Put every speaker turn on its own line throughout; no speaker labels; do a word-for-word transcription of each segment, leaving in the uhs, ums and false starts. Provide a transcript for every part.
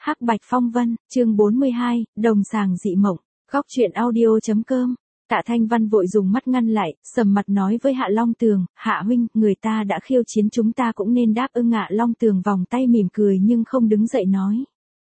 Hắc Bạch Phong Vân, chương bốn mươi hai, Đồng Sàng Dị Mộng, Góc truyện audio.com. Tạ Thanh Văn vội dùng mắt ngăn lại, sầm mặt nói với Hạ Long Tường, Hạ huynh, người ta đã khiêu chiến chúng ta cũng nên đáp ưng. Hạ Long Tường vòng tay mỉm cười nhưng không đứng dậy nói.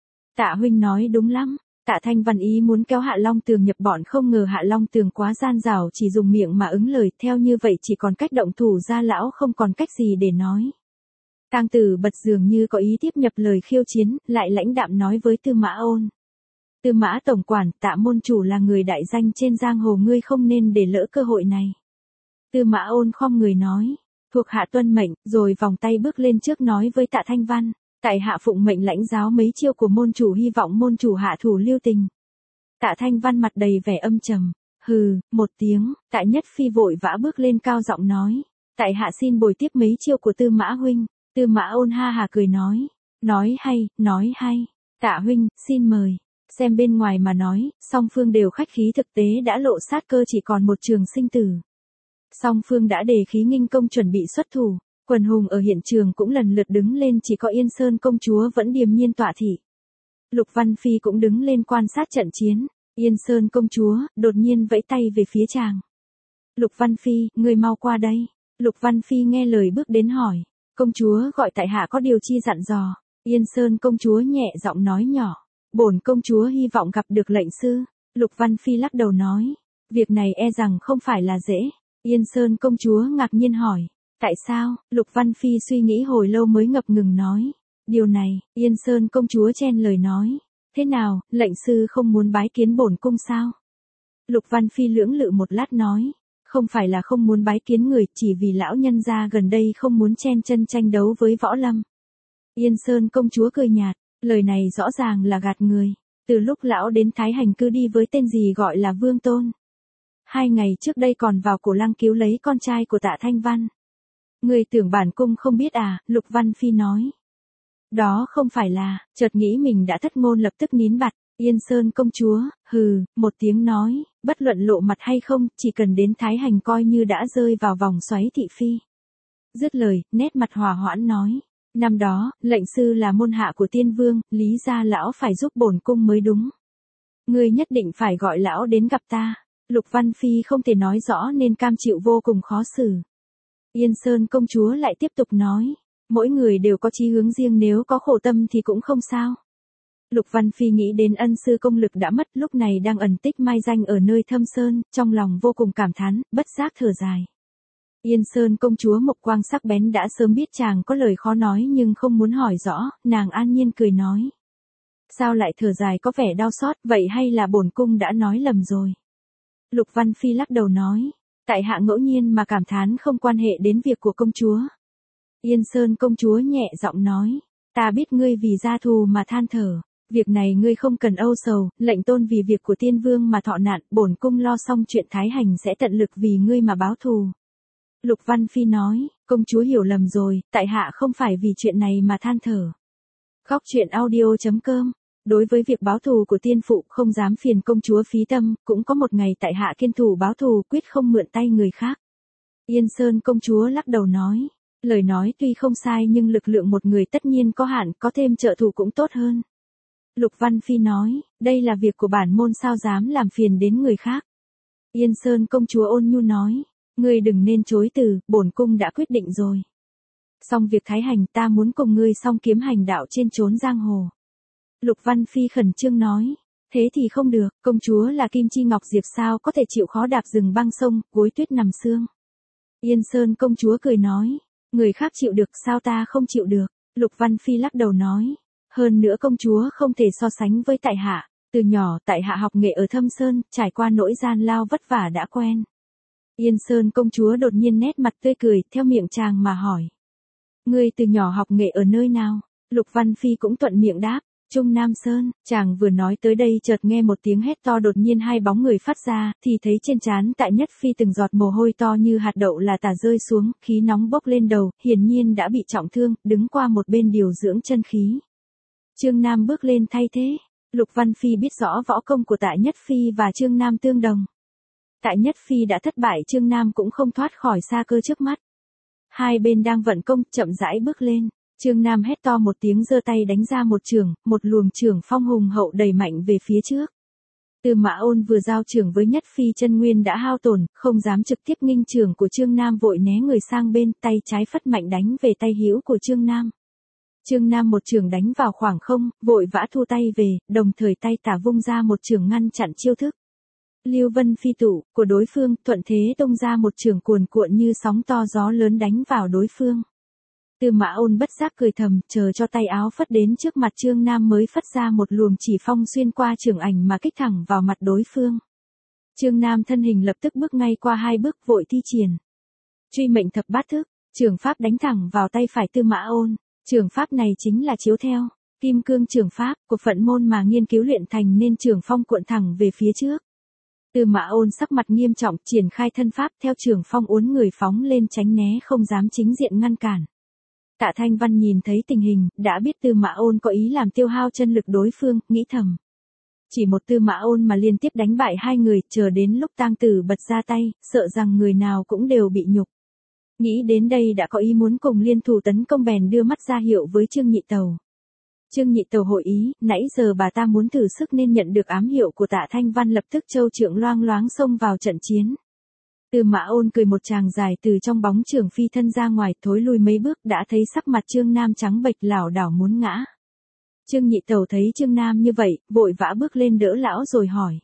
Tạ huynh nói đúng lắm. Tạ Thanh Văn ý muốn kéo Hạ Long Tường nhập bọn, không ngờ Hạ Long Tường quá gian dảo, chỉ dùng miệng mà ứng lời, theo như vậy chỉ còn cách động thủ ra, lão không còn cách gì để nói. Tang Tử Bật dường như có ý tiếp nhập lời khiêu chiến, lại lãnh đạm nói với Tư Mã Ôn. Tư Mã tổng quản, Tạ môn chủ là người đại danh trên giang hồ, ngươi không nên để lỡ cơ hội này. Tư Mã Ôn khom người nói, thuộc hạ tuân mệnh, rồi vòng tay bước lên trước nói với Tạ Thanh Văn, tại hạ phụng mệnh lãnh giáo mấy chiêu của môn chủ, hy vọng môn chủ hạ thủ lưu tình. Tạ Thanh Văn mặt đầy vẻ âm trầm, hừ, một tiếng. Tạ Nhất Phi vội vã bước lên cao giọng nói, tại hạ xin bồi tiếp mấy chiêu của Tư Mã huynh. Tư Mã Ôn ha hà cười nói, nói hay, nói hay. Tạ huynh, xin mời. Xem bên ngoài mà nói, song phương đều khách khí, thực tế đã lộ sát cơ, chỉ còn một trường sinh tử. Song phương đã đề khí nghinh công chuẩn bị xuất thủ, quần hùng ở hiện trường cũng lần lượt đứng lên, chỉ có Yên Sơn công chúa vẫn điềm nhiên tọa thị. Lục Văn Phi cũng đứng lên quan sát trận chiến. Yên Sơn công chúa đột nhiên vẫy tay về phía chàng. Lục Văn Phi, ngươi mau qua đây. Lục Văn Phi nghe lời bước đến hỏi, công chúa gọi tại hạ có điều chi dặn dò. Yên Sơn công chúa nhẹ giọng nói nhỏ, bổn công chúa hy vọng gặp được lệnh sư. Lục Văn Phi lắc đầu nói, việc này e rằng không phải là dễ. Yên Sơn công chúa ngạc nhiên hỏi, tại sao? Lục Văn Phi suy nghĩ hồi lâu mới ngập ngừng nói, điều này. Yên Sơn công chúa chen lời nói, thế nào, lệnh sư không muốn bái kiến bổn cung sao? Lục Văn Phi lưỡng lự một lát nói, không phải là không muốn bái kiến người, chỉ vì lão nhân gia gần đây không muốn chen chân tranh đấu với võ lâm. Yên Sơn công chúa cười nhạt, lời này rõ ràng là gạt người. Từ lúc lão đến Thái Hành cư đi với tên gì gọi là Vương Tôn. Hai ngày trước đây còn vào Cổ Lăng cứu lấy con trai của Tạ Thanh Văn. Người tưởng bản cung không biết à? Lục Văn Phi nói. Đó không phải là, chợt nghĩ mình đã thất ngôn lập tức nín bặt. Yên Sơn công chúa, hừ, một tiếng nói, bất luận lộ mặt hay không, chỉ cần đến Thái Hành coi như đã rơi vào vòng xoáy thị phi. Dứt lời, nét mặt hòa hoãn nói, năm đó, lệnh sư là môn hạ của Tiên Vương, lý ra lão phải giúp bổn cung mới đúng. Ngươi nhất định phải gọi lão đến gặp ta. Lục Văn Phi không thể nói rõ nên cam chịu vô cùng khó xử. Yên Sơn công chúa lại tiếp tục nói, mỗi người đều có chí hướng riêng, nếu có khổ tâm thì cũng không sao. Lục Văn Phi nghĩ đến ân sư công lực đã mất, lúc này đang ẩn tích mai danh ở nơi thâm sơn, trong lòng vô cùng cảm thán, bất giác thở dài. Yên Sơn công chúa mục quang sắc bén đã sớm biết chàng có lời khó nói nhưng không muốn hỏi rõ, nàng an nhiên cười nói. Sao lại thở dài, có vẻ đau xót, vậy hay là bổn cung đã nói lầm rồi? Lục Văn Phi lắc đầu nói, tại hạ ngẫu nhiên mà cảm thán, không quan hệ đến việc của công chúa. Yên Sơn công chúa nhẹ giọng nói, ta biết ngươi vì gia thù mà than thở. Việc này ngươi không cần âu sầu, lệnh tôn vì việc của Tiên Vương mà thọ nạn, bổn cung lo xong chuyện Thái Hành sẽ tận lực vì ngươi mà báo thù. Lục Văn Phi nói, công chúa hiểu lầm rồi, tại hạ không phải vì chuyện này mà than thở. Góc truyện audio.com. Đối với việc báo thù của tiên phụ không dám phiền công chúa phí tâm, cũng có một ngày tại hạ kiên thủ báo thù, quyết không mượn tay người khác. Yên Sơn công chúa lắc đầu nói, lời nói tuy không sai nhưng lực lượng một người tất nhiên có hạn, có thêm trợ thủ cũng tốt hơn. Lục Văn Phi nói, đây là việc của bản môn, sao dám làm phiền đến người khác. Yên Sơn công chúa ôn nhu nói, ngươi đừng nên chối từ, bổn cung đã quyết định rồi. Xong việc Thái Hành, ta muốn cùng ngươi song kiếm hành đạo trên chốn giang hồ. Lục Văn Phi khẩn trương nói, thế thì không được, công chúa là Kim Chi Ngọc Diệp, sao có thể chịu khó đạp rừng băng sông, gối tuyết nằm sương. Yên Sơn công chúa cười nói, người khác chịu được sao ta không chịu được. Lục Văn Phi lắc đầu nói, hơn nữa công chúa không thể so sánh với tại hạ, từ nhỏ tại hạ học nghệ ở Thâm Sơn, trải qua nỗi gian lao vất vả đã quen. Yên Sơn công chúa đột nhiên nét mặt tươi cười, theo miệng chàng mà hỏi, ngươi từ nhỏ học nghệ ở nơi nào? Lục Văn Phi cũng thuận miệng đáp, Trung Nam Sơn. Chàng vừa nói tới đây chợt nghe một tiếng hét to, đột nhiên hai bóng người phát ra, thì thấy trên trán Tạ Nhất Phi từng giọt mồ hôi to như hạt đậu là tả rơi xuống, khí nóng bốc lên đầu, hiển nhiên đã bị trọng thương, đứng qua một bên điều dưỡng chân khí. Trương Nam bước lên thay thế. Lục Văn Phi biết rõ võ công của Tạ Nhất Phi và Trương Nam tương đồng. Tạ Nhất Phi đã thất bại, Trương Nam cũng không thoát khỏi sa cơ trước mắt. Hai bên đang vận công, chậm rãi bước lên. Trương Nam hét to một tiếng giơ tay đánh ra một chưởng, một luồng chưởng phong hùng hậu đẩy mạnh về phía trước. Tư Mã Ôn vừa giao chưởng với Nhất Phi chân nguyên đã hao tổn, không dám trực tiếp nghênh chưởng của Trương Nam, vội né người sang bên, tay trái phất mạnh đánh về tay hữu của Trương Nam. Trương Nam một chưởng đánh vào khoảng không, vội vã thu tay về, đồng thời tay tả vung ra một chưởng ngăn chặn chiêu thức Lưu Vân Phi tụ của đối phương, thuận thế tung ra một chưởng cuồn cuộn như sóng to gió lớn đánh vào đối phương. Tư Mã Ôn bất giác cười thầm, chờ cho tay áo phất đến trước mặt Trương Nam mới phất ra một luồng chỉ phong xuyên qua chưởng ảnh mà kích thẳng vào mặt đối phương. Trương Nam thân hình lập tức bước ngay qua hai bước, vội thi triển Truy Mệnh Thập Bát Thức, chưởng pháp đánh thẳng vào tay phải Tư Mã Ôn. Chưởng pháp này chính là chiếu theo Kim Cương chưởng pháp của Phận Môn mà nghiên cứu luyện thành, nên chưởng phong cuộn thẳng về phía trước. Tư Mã Ôn sắc mặt nghiêm trọng, triển khai thân pháp theo chưởng phong uốn người phóng lên tránh né, không dám chính diện ngăn cản. Tạ Thanh Văn nhìn thấy tình hình, đã biết Tư Mã Ôn có ý làm tiêu hao chân lực đối phương, nghĩ thầm. Chỉ một Tư Mã Ôn mà liên tiếp đánh bại hai người, chờ đến lúc Tang Tử Bật ra tay, sợ rằng người nào cũng đều bị nhục. Nghĩ đến đây đã có ý muốn cùng liên thủ tấn công, bèn đưa mắt ra hiệu với Trương Nhị Tẩu. Trương Nhị Tẩu hội ý, nãy giờ bà ta muốn thử sức nên nhận được ám hiệu của Tạ Thanh Văn, lập tức châu trượng loang loáng xông vào trận chiến. Tư Mã Ôn cười một tràng dài, từ trong bóng chưởng phi thân ra ngoài, thối lui mấy bước đã thấy sắc mặt Trương Nam trắng bệch, lảo đảo muốn ngã. Trương Nhị Tẩu thấy Trương Nam như vậy, vội vã bước lên đỡ lão rồi hỏi.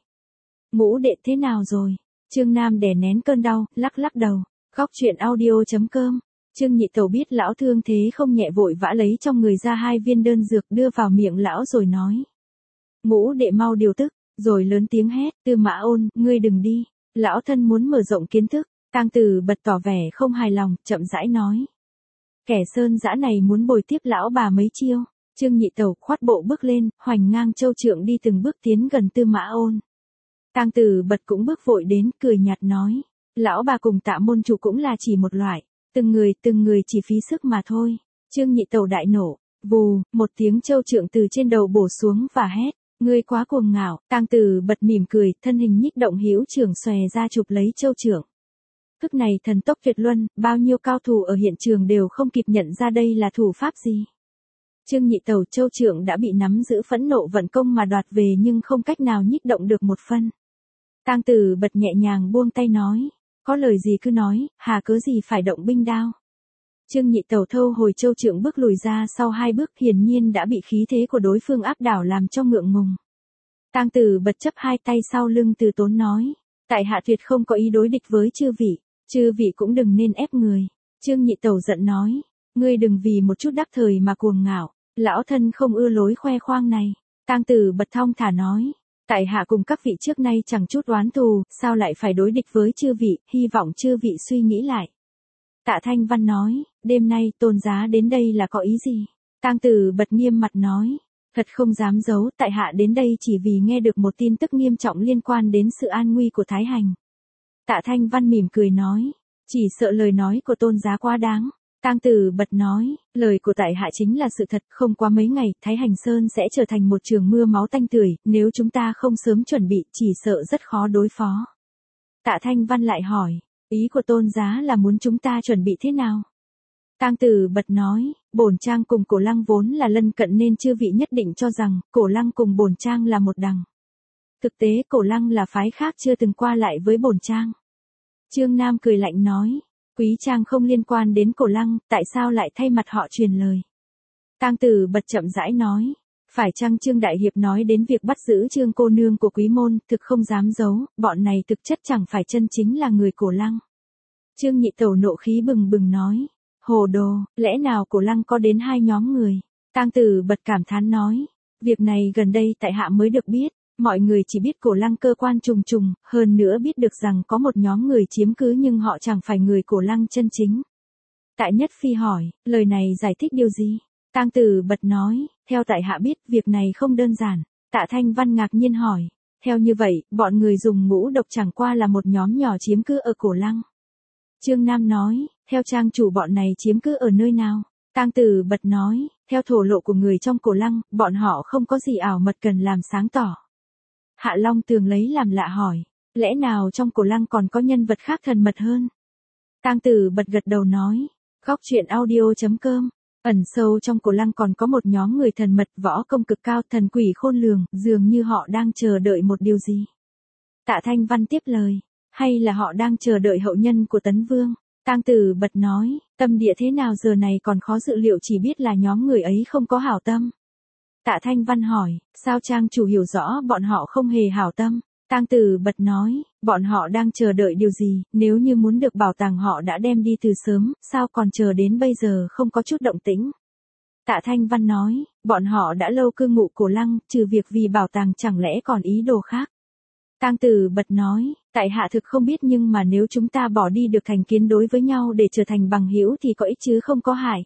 Ngũ đệ thế nào rồi? Trương Nam đè nén cơn đau, lắc lắc đầu. Góc truyện audio chấm com. Trương Nhị Tẩu biết lão thương thế không nhẹ, vội vã lấy trong người ra hai viên đơn dược đưa vào miệng lão rồi nói. Ngũ đệ mau điều tức, rồi lớn tiếng hét, Tư Mã Ôn, ngươi đừng đi. Lão thân muốn mở rộng kiến thức. Tang Tử Bật tỏ vẻ không hài lòng, chậm rãi nói. Kẻ sơn dã này muốn bồi tiếp lão bà mấy chiêu. Trương Nhị Tẩu khoát bộ bước lên, hoành ngang châu trượng đi từng bước tiến gần Tư Mã Ôn. Tang Tử Bật cũng bước vội đến, cười nhạt nói. Lão bà cùng Tạ môn chủ cũng là chỉ một loại, từng người từng người chỉ phí sức mà thôi. Trương Nhị Tẩu đại nổ, vù, một tiếng châu trượng từ trên đầu bổ xuống và hét, ngươi quá cuồng ngạo. Tang Tử Bật mỉm cười, thân hình nhích động, hữu trưởng xòe ra chụp lấy châu trượng. Thức này thần tốc tuyệt luân, bao nhiêu cao thủ ở hiện trường đều không kịp nhận ra đây là thủ pháp gì. Trương Nhị Tẩu châu trượng đã bị nắm giữ, phẫn nộ vận công mà đoạt về nhưng không cách nào nhích động được một phân. Tang Tử Bật nhẹ nhàng buông tay nói. Có lời gì cứ nói, hà cớ gì phải động binh đao. Trương Nhị Tẩu thâu hồi châu trượng bước lùi ra sau hai bước, hiển nhiên đã bị khí thế của đối phương áp đảo làm cho ngượng ngùng. Tang Tử Bật chấp hai tay sau lưng từ tốn nói. Tại hạ tuyệt không có ý đối địch với chư vị, chư vị cũng đừng nên ép người. Trương Nhị Tẩu giận nói. Ngươi đừng vì một chút đắc thời mà cuồng ngạo, lão thân không ưa lối khoe khoang này. Tang Tử Bật thong thả nói. Tại hạ cùng các vị trước nay chẳng chút oán thù, sao lại phải đối địch với chư vị, hy vọng chư vị suy nghĩ lại. Tạ Thanh Văn nói, đêm nay Tôn giá đến đây là có ý gì? Tang Tử Bật nghiêm mặt nói, thật không dám giấu, tại hạ đến đây chỉ vì nghe được một tin tức nghiêm trọng liên quan đến sự an nguy của Thái Hành. Tạ Thanh Văn mỉm cười nói, chỉ sợ lời nói của Tôn giá quá đáng. Tang Tử Bật nói, lời của tại hạ chính là sự thật, không qua mấy ngày, Thái Hành Sơn sẽ trở thành một trường mưa máu tanh tưởi, nếu chúng ta không sớm chuẩn bị, chỉ sợ rất khó đối phó. Tạ Thanh Văn lại hỏi, ý của Tôn giá là muốn chúng ta chuẩn bị thế nào? Tang Tử Bật nói, Bổn Trang cùng Cổ Lăng vốn là lân cận nên chư vị nhất định cho rằng, Cổ Lăng cùng Bổn Trang là một đằng. Thực tế Cổ Lăng là phái khác chưa từng qua lại với Bổn Trang. Trương Nam cười lạnh nói. Quý Trang không liên quan đến Cổ Lăng, tại sao lại thay mặt họ truyền lời? Tang Tử Bật chậm rãi nói, phải chăng Trương Đại Hiệp nói đến việc bắt giữ Trương cô nương của Quý môn, thực không dám giấu, bọn này thực chất chẳng phải chân chính là người Cổ Lăng. Trương Nhị Tẩu nộ khí bừng bừng nói, hồ đồ, lẽ nào Cổ Lăng có đến hai nhóm người? Tang Tử Bật cảm thán nói, việc này gần đây tại hạ mới được biết. Mọi người chỉ biết Cổ Lăng cơ quan trùng trùng, hơn nữa biết được rằng có một nhóm người chiếm cứ nhưng họ chẳng phải người Cổ Lăng chân chính. Tạ Nhất Phi hỏi, lời này giải thích điều gì? Tang Tử Bật nói, theo tại hạ biết, việc này không đơn giản. Tạ Thanh Văn ngạc nhiên hỏi, theo như vậy, bọn người dùng ngũ độc chẳng qua là một nhóm nhỏ chiếm cứ ở Cổ Lăng. Trương Nam nói, theo trang chủ bọn này chiếm cứ ở nơi nào? Tang Tử Bật nói, theo thổ lộ của người trong Cổ Lăng, bọn họ không có gì ảo mật cần làm sáng tỏ. Hạ Long Tường lấy làm lạ hỏi, lẽ nào trong Cổ Lăng còn có nhân vật khác thần mật hơn? Tang Tử Bật gật đầu nói, góc truyện audio chấm com Ẩn sâu trong cổ lăng còn có một nhóm người thần mật võ công cực cao, thần quỷ khôn lường, dường như họ đang chờ đợi một điều gì. Tạ Thanh Văn tiếp lời, hay là họ đang chờ đợi hậu nhân của Tấn Vương. Tang Tử Bật nói, tâm địa thế nào giờ này còn khó dự liệu, chỉ biết là nhóm người ấy không có hảo tâm. Tạ Thanh Văn hỏi, sao trang chủ hiểu rõ bọn họ không hề hảo tâm? Tang Tử Bật nói, bọn họ đang chờ đợi điều gì, nếu như muốn được bảo tàng họ đã đem đi từ sớm, sao còn chờ đến bây giờ không có chút động tĩnh. Tạ Thanh Văn nói, bọn họ đã lâu cư ngụ cổ lăng, trừ việc vì bảo tàng chẳng lẽ còn ý đồ khác. Tang Tử Bật nói, tại hạ thực không biết, nhưng mà nếu chúng ta bỏ đi được thành kiến đối với nhau để trở thành bằng hữu thì có ích chứ không có hại.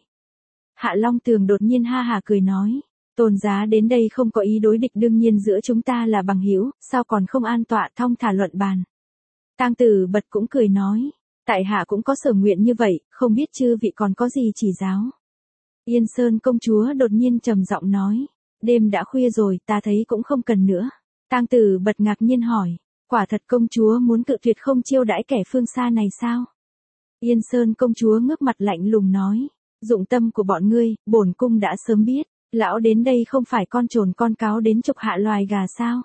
Hạ Long Tường đột nhiên ha hà cười nói, Tôn giá đến đây không có ý đối địch, đương nhiên giữa chúng ta là bằng hữu, sao còn không an tọa thong thả luận bàn. Tang Tử Bật cũng cười nói, tại hạ cũng có sở nguyện như vậy, không biết chư vị còn có gì chỉ giáo. Yên Sơn công chúa đột nhiên trầm giọng nói, đêm đã khuya rồi, ta thấy cũng không cần nữa. Tang Tử Bật ngạc nhiên hỏi, quả thật công chúa muốn cự tuyệt không chiêu đãi kẻ phương xa này sao? Yên Sơn công chúa ngước mặt lạnh lùng nói, dụng tâm của bọn ngươi, bổn cung đã sớm biết, lão đến đây không phải con trồn con cáo đến chọc hạ loài gà sao?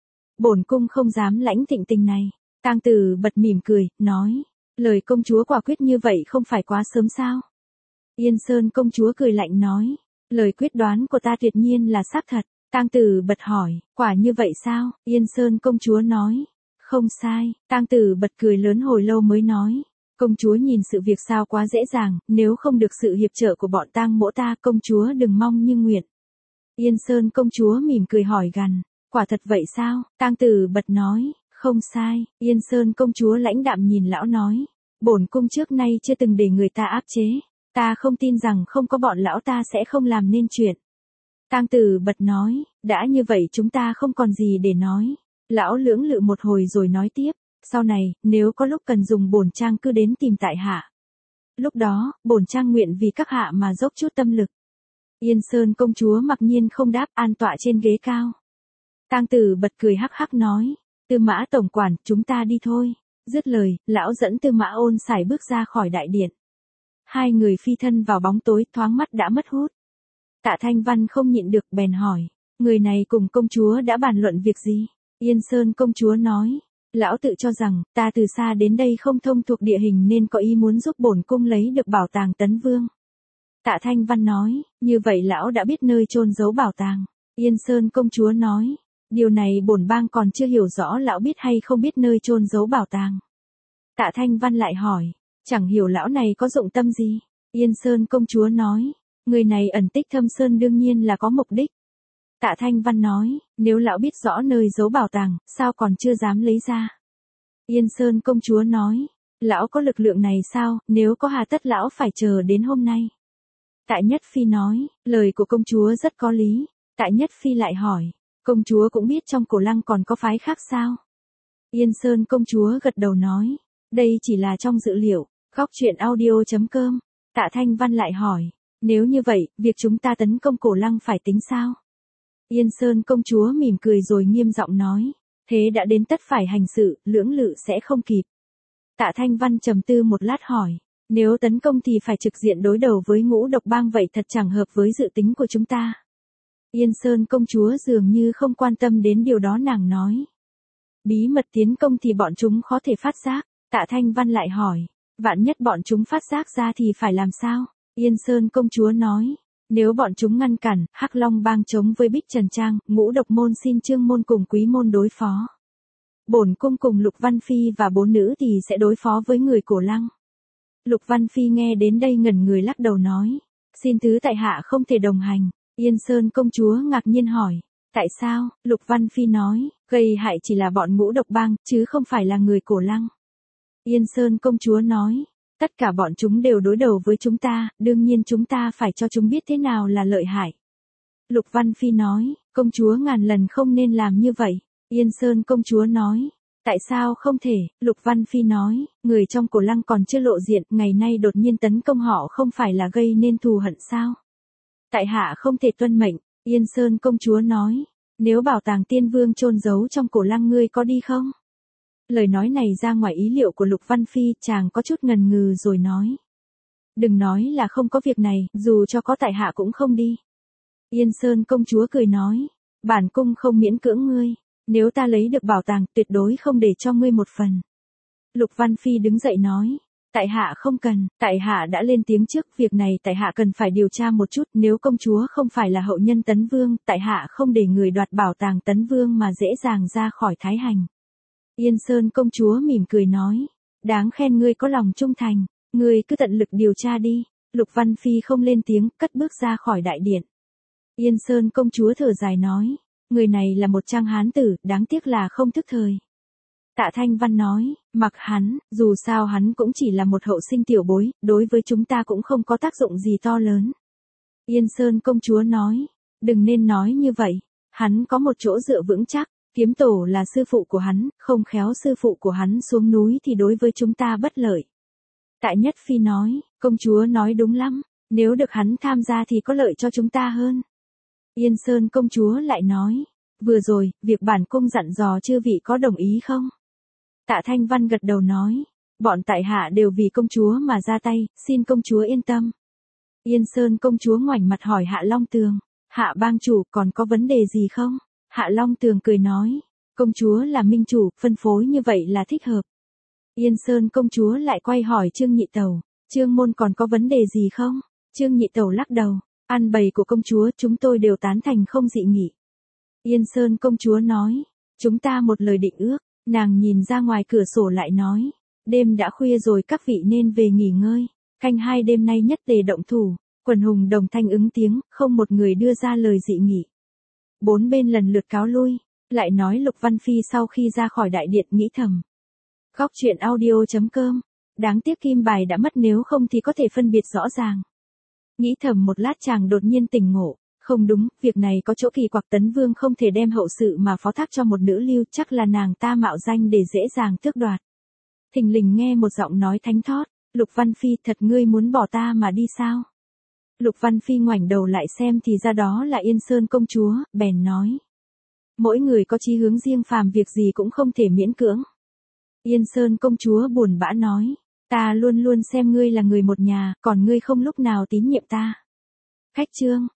Bổn cung không dám lãnh thịnh tình này. Tang Tử Bật mỉm cười, nói, lời công chúa quả quyết như vậy không phải quá sớm sao? Yên Sơn công chúa cười lạnh nói, lời quyết đoán của ta tuyệt nhiên là xác thật. Tang Tử Bật hỏi, quả như vậy sao? Yên Sơn công chúa nói, không sai. Tang Tử Bật cười lớn hồi lâu mới nói, công chúa nhìn sự việc sao quá dễ dàng, nếu không được sự hiệp trợ của bọn tang mỗ ta, công chúa đừng mong như nguyện. Yên Sơn công chúa mỉm cười hỏi gằn, quả thật vậy sao? Tang Tử Bật nói, không sai. Yên Sơn công chúa lãnh đạm nhìn lão nói, bổn cung trước nay chưa từng để người ta áp chế, ta không tin rằng không có bọn lão ta sẽ không làm nên chuyện. Tang Tử Bật nói, đã như vậy chúng ta không còn gì để nói. Lão lưỡng lự một hồi rồi nói tiếp, sau này, nếu có lúc cần dùng bổn trang cứ đến tìm tại hạ. Lúc đó, bổn trang nguyện vì các hạ mà dốc chút tâm lực. Yên Sơn công chúa mặc nhiên không đáp, an tọa trên ghế cao. Tang Tử Bật cười hắc hắc nói, Tư Mã tổng quản, chúng ta đi thôi. Dứt lời, lão dẫn Tư Mã Ôn Sải bước ra khỏi đại điện. Hai người phi thân vào bóng tối, thoáng mắt đã mất hút. Tạ Thanh Văn không nhịn được bèn hỏi, người này cùng công chúa đã bàn luận việc gì? Yên Sơn công chúa nói, lão tự cho rằng, ta từ xa đến đây không thông thuộc địa hình nên có ý muốn giúp bổn cung lấy được bảo tàng Tấn Vương. Tạ Thanh Văn nói, như vậy lão đã biết nơi chôn giấu bảo tàng. Yên Sơn công chúa nói, điều này bổn bang còn chưa hiểu rõ, lão biết hay không biết nơi chôn giấu bảo tàng. Tạ Thanh Văn lại hỏi, chẳng hiểu lão này có dụng tâm gì? Yên Sơn công chúa nói, người này ẩn tích thâm sơn đương nhiên là có mục đích. Tạ Thanh Văn nói, nếu lão biết rõ nơi giấu bảo tàng, sao còn chưa dám lấy ra? Yên Sơn công chúa nói, lão có lực lượng này sao, nếu có hà tất lão phải chờ đến hôm nay. Tạ Nhất Phi nói, lời của công chúa rất có lý. Tạ Nhất Phi lại hỏi, công chúa cũng biết trong cổ lăng còn có phái khác sao? Yên Sơn công chúa gật đầu nói, đây chỉ là trong dự liệu. Góc truyện audio chấm com. Tạ Thanh Văn lại hỏi, nếu như vậy, việc chúng ta tấn công cổ lăng phải tính sao? Yên Sơn công chúa mỉm cười rồi nghiêm giọng nói, thế đã đến tất phải hành sự, lưỡng lự sẽ không kịp. Tạ Thanh Văn trầm tư một lát hỏi, nếu tấn công thì phải trực diện đối đầu với Ngũ Độc Bang, vậy thật chẳng hợp với dự tính của chúng ta. Yên Sơn công chúa dường như không quan tâm đến điều đó, nàng nói, bí mật tiến công thì bọn chúng khó thể phát giác. Tạ Thanh Văn lại hỏi, vạn nhất bọn chúng phát giác ra thì phải làm sao? Yên Sơn công chúa nói, nếu bọn chúng ngăn cản, Hắc Long Bang chống với Bích Trần Trang, Ngũ Độc môn xin Trương môn cùng Quý môn đối phó. Bổn cung cùng Lục Văn Phi và bốn nữ thì sẽ đối phó với người cổ lăng. Lục Văn Phi nghe đến đây ngẩn người lắc đầu nói, xin thứ tại hạ không thể đồng hành. Yên Sơn công chúa ngạc nhiên hỏi, tại sao? Lục Văn Phi nói, gây hại chỉ là bọn Ngũ Độc Bang, chứ không phải là người cổ lăng. Yên Sơn công chúa nói, tất cả bọn chúng đều đối đầu với chúng ta, đương nhiên chúng ta phải cho chúng biết thế nào là lợi hại. Lục Văn Phi nói, công chúa ngàn lần không nên làm như vậy. Yên Sơn công chúa nói, tại sao không thể? Lục Văn Phi nói, người trong cổ lăng còn chưa lộ diện, ngày nay đột nhiên tấn công họ không phải là gây nên thù hận sao? Tại hạ không thể tuân mệnh. Yên Sơn công chúa nói, nếu bảo tàng Tiên Vương chôn giấu trong cổ lăng, ngươi có đi không? Lời nói này ra ngoài ý liệu của Lục Văn Phi, chàng có chút ngần ngừ rồi nói, Đừng nói là không có việc này, dù cho có tại hạ cũng không đi. Yên Sơn công chúa cười nói, bản cung không miễn cưỡng ngươi, nếu ta lấy được bảo tàng, tuyệt đối không để cho ngươi một phần. Lục Văn Phi đứng dậy nói, tại hạ không cần, tại hạ đã lên tiếng trước, việc này tại hạ cần phải điều tra một chút, nếu công chúa không phải là hậu nhân Tấn Vương, tại hạ không để người đoạt bảo tàng Tấn Vương mà dễ dàng ra khỏi Thái Hành. Yên Sơn công chúa mỉm cười nói, đáng khen ngươi có lòng trung thành, ngươi cứ tận lực điều tra đi. Lục Văn Phi không lên tiếng, cất bước ra khỏi đại điện. Yên Sơn công chúa thở dài nói, người này là một trang hán tử, đáng tiếc là không thức thời. Tạ Thanh Văn nói, mặc hắn, dù sao hắn cũng chỉ là một hậu sinh tiểu bối, đối với chúng ta cũng không có tác dụng gì to lớn. Yên Sơn công chúa nói, đừng nên nói như vậy, hắn có một chỗ dựa vững chắc, kiếm tổ là sư phụ của hắn, không khéo sư phụ của hắn xuống núi thì đối với chúng ta bất lợi. Tạ Nhất Phi nói, công chúa nói đúng lắm, nếu được hắn tham gia thì có lợi cho chúng ta hơn. Yên Sơn công chúa lại nói, vừa rồi, việc bản cung dặn dò chư vị có đồng ý không? Tạ Thanh Văn gật đầu nói, bọn tại hạ đều vì công chúa mà ra tay, xin công chúa yên tâm. Yên Sơn công chúa ngoảnh mặt hỏi Hạ Long Tường, Hạ bang chủ còn có vấn đề gì không? Hạ Long Tường cười nói, công chúa là minh chủ, phân phối như vậy là thích hợp. Yên Sơn công chúa lại quay hỏi Trương Nhị Tẩu, Trương môn còn có vấn đề gì không? Trương Nhị Tẩu lắc đầu, an bày của công chúa chúng tôi đều tán thành không dị nghị. Yên Sơn công chúa nói, chúng ta một lời định ước. Nàng nhìn ra ngoài cửa sổ lại nói, đêm đã khuya rồi các vị nên về nghỉ ngơi, canh hai đêm nay nhất tề động thủ. Quần hùng đồng thanh ứng tiếng, không một người đưa ra lời dị nghị. Bốn bên lần lượt cáo lui, lại nói Lục Văn Phi sau khi ra khỏi đại điện nghĩ thầm. Góc truyện audio chấm com, đáng tiếc kim bài đã mất, nếu không thì có thể phân biệt rõ ràng. Nghĩ thầm một lát chàng đột nhiên tỉnh ngộ. Không đúng, việc này có chỗ kỳ quặc, Tấn Vương không thể đem hậu sự mà phó thác cho một nữ lưu, chắc là nàng ta mạo danh để dễ dàng tước đoạt. Thình lình nghe một giọng nói thánh thót, Lục Văn Phi, thật ngươi muốn bỏ ta mà đi sao? Lục Văn Phi ngoảnh đầu lại xem thì ra đó là Yên Sơn công chúa, bèn nói. Mỗi người có chí hướng riêng, phàm việc gì cũng không thể miễn cưỡng. Yên Sơn công chúa buồn bã nói, ta luôn luôn xem ngươi là người một nhà, còn ngươi không lúc nào tín nhiệm ta. Khách trương.